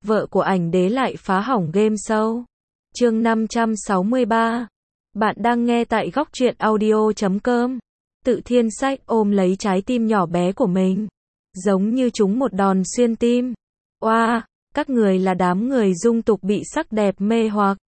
vợ của ảnh đế lại phá hỏng game show. Chương 563. Bạn đang nghe tại góc truyện audio.com. Tự Thiên Sách ôm lấy trái tim nhỏ bé của mình, giống như trúng một đòn xuyên tim. Oa, các người là đám người dung tục bị sắc đẹp mê hoặc.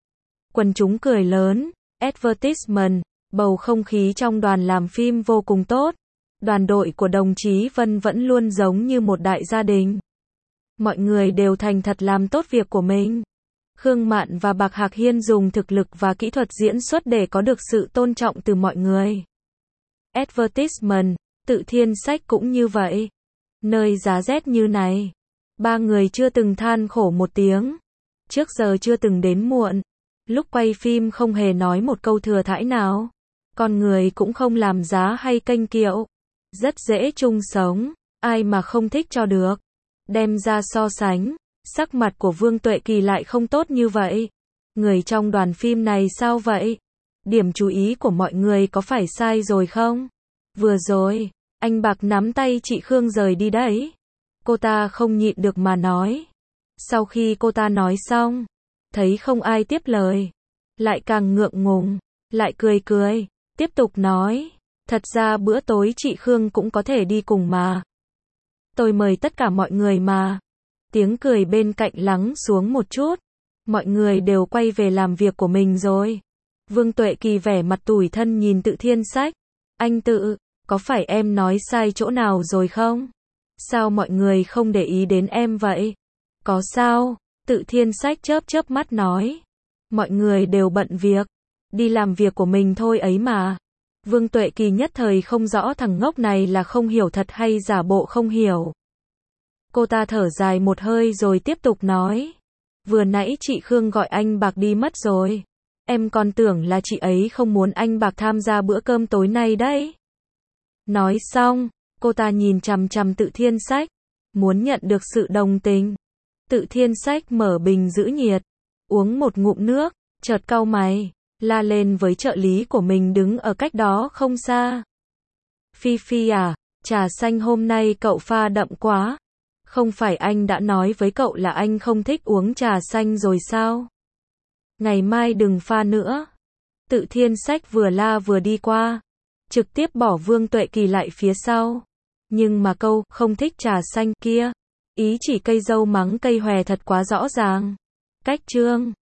Quần chúng cười lớn. Advertisement. Bầu không khí trong đoàn làm phim vô cùng tốt. Đoàn đội của đồng chí Vân vẫn luôn giống như một đại gia đình. Mọi người đều thành thật làm tốt việc của mình. Khương Mạn và Bạc Hạc Hiên dùng thực lực và kỹ thuật diễn xuất để có được sự tôn trọng từ mọi người. Advertisement. Tự Thiên Sách cũng như vậy. Nơi giá rét như này, ba người chưa từng than khổ một tiếng. Trước giờ chưa từng đến muộn. Lúc quay phim không hề nói một câu thừa thãi nào. Con người cũng không làm giá hay kênh kiệu. Rất dễ chung sống. Ai mà không thích cho được. Đem ra so sánh, sắc mặt của Vương Tuệ Kỳ lại không tốt như vậy. Người trong đoàn phim này sao vậy? Điểm chú ý của mọi người có phải sai rồi không? Vừa rồi, anh Bạc nắm tay chị Khương rời đi đấy. Cô ta không nhịn được mà nói. Sau khi cô ta nói xong, thấy không ai tiếp lời, lại càng ngượng ngùng, lại cười cười, tiếp tục nói. Thật ra bữa tối chị Khương cũng có thể đi cùng mà. Tôi mời tất cả mọi người mà. Tiếng cười bên cạnh lắng xuống một chút. Mọi người đều quay về làm việc của mình rồi. Vương Tuệ Kỳ vẻ mặt tủi thân nhìn Tự Thiên Sách. Anh Tự, có phải em nói sai chỗ nào rồi không? Sao mọi người không để ý đến em vậy? Có sao? Tự Thiên Sách chớp chớp mắt nói. Mọi người đều bận việc. Đi làm việc của mình thôi ấy mà. Vương Tuệ Kỳ nhất thời không rõ thằng ngốc này là không hiểu thật hay giả bộ không hiểu. Cô ta thở dài một hơi rồi tiếp tục nói. Vừa nãy chị Khương gọi anh Bạc đi mất rồi. Em còn tưởng là chị ấy không muốn anh Bạc tham gia bữa cơm tối nay đấy. Nói xong, cô ta nhìn chằm chằm Tự Thiên Sách, muốn nhận được sự đồng tình. Tự Thiên Sách mở bình giữ nhiệt, uống một ngụm nước, chợt cau mày, la lên với trợ lý của mình đứng ở cách đó không xa. Phi Phi à, trà xanh hôm nay cậu pha đậm quá. Không phải anh đã nói với cậu là anh không thích uống trà xanh rồi sao? Ngày mai đừng pha nữa. Tự Thiên Sách vừa la vừa đi qua, trực tiếp bỏ Vương Tuệ Kỳ lại phía sau. Nhưng mà câu không thích trà xanh kia, ý chỉ cây dâu mắng cây hòe thật quá rõ ràng. Cách chương